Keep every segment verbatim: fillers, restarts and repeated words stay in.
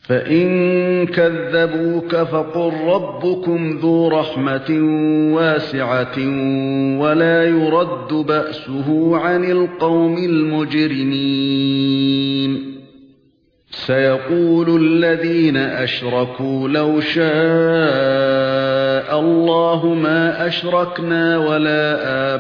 فَإِن كَذَّبُوكَ فَقُل رَّبُّكُمْ ذُو رَحْمَةٍ وَاسِعَةٍ وَلَا يُرَدُّ بَأْسُهُ عَنِ الْقَوْمِ الْمُجْرِمِينَ سَيَقُولُ الَّذِينَ أَشْرَكُوا لَوْ شَاءَ اللَّهُ مَا أَشْرَكْنَا وَلَا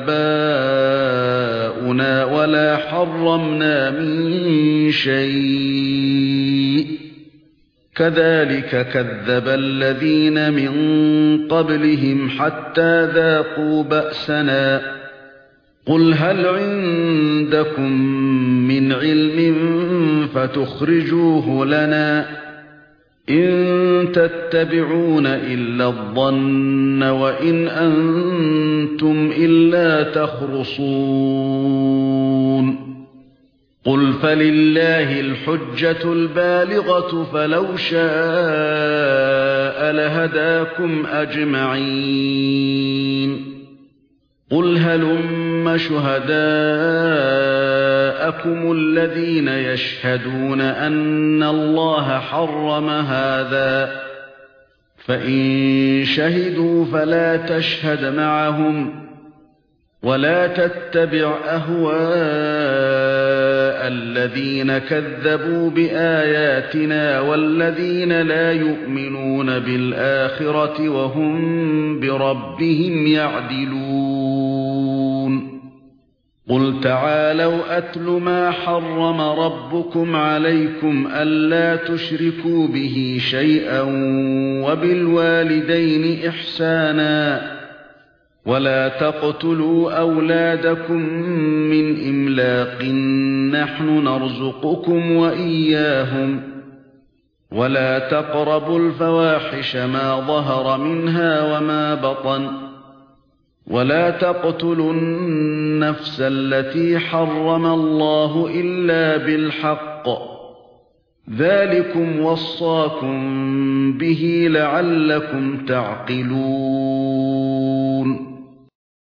آبَاؤُنَا وَلَا حَرَّمْنَا مِن شَيْءٍ كَذَلِكَ كَذَّبَ الَّذِينَ مِن قَبْلِهِمْ حَتَّى ذَاقُوا بَأْسَنَا قُلْ هَلْ عِندَكُم مِّنْ عِلْمٍ فَتُخْرِجُوهُ لَنَا إِن تَتَّبِعُونَ إِلَّا الظَّنَّ وَإِنْ أَنتُمْ إِلَّا تَخْرُصُونَ قُلْ فَلِلَّهِ الْحُجَّةُ الْبَالِغَةُ فَلَوْ شَاءَ لَهَدَاكُمْ أَجْمَعِينَ قُلْ هَلُمَّ شُهَدَاءَكُمُ الَّذِينَ يَشْهَدُونَ أَنَّ اللَّهَ حَرَّمَ هَذَا فَإِن شَهِدُوا فَلَا تَشْهَدْ مَعَهُمْ وَلَا تَتَّبِعْ أَهْوَاءَ الَّذِينَ كَذَّبُوا بِآيَاتِنَا وَالَّذِينَ لَا يُؤْمِنُونَ بِالْآخِرَةِ وَهُمْ بِرَبِّهِمْ يَعْدِلُونَ قُلْ تَعَالَوْا أَتْلُ مَا حَرَّمَ رَبُّكُمْ عَلَيْكُمْ أَلَّا تُشْرِكُوا بِهِ شَيْئًا وَبِالْوَالِدَيْنِ إِحْسَانًا وَلَا تَقْتُلُوا أَوْلَادَكُم مِّنْ إِمْلَاقٍ نَّحْنُ نَرْزُقُكُمْ وَإِيَّاهُمْ وَلَا تَقْرَبُوا الْفَوَاحِشَ مَا ظَهَرَ مِنْهَا وَمَا بَطَنَ وَلَا تَقْتُلُوا النَّفْسَ الَّتِي حَرَّمَ اللَّهُ إِلَّا بِالْحَقِّ ذَلِكُمْ وَصَّاكُم بِهِ لَعَلَّكُمْ تَعْقِلُونَ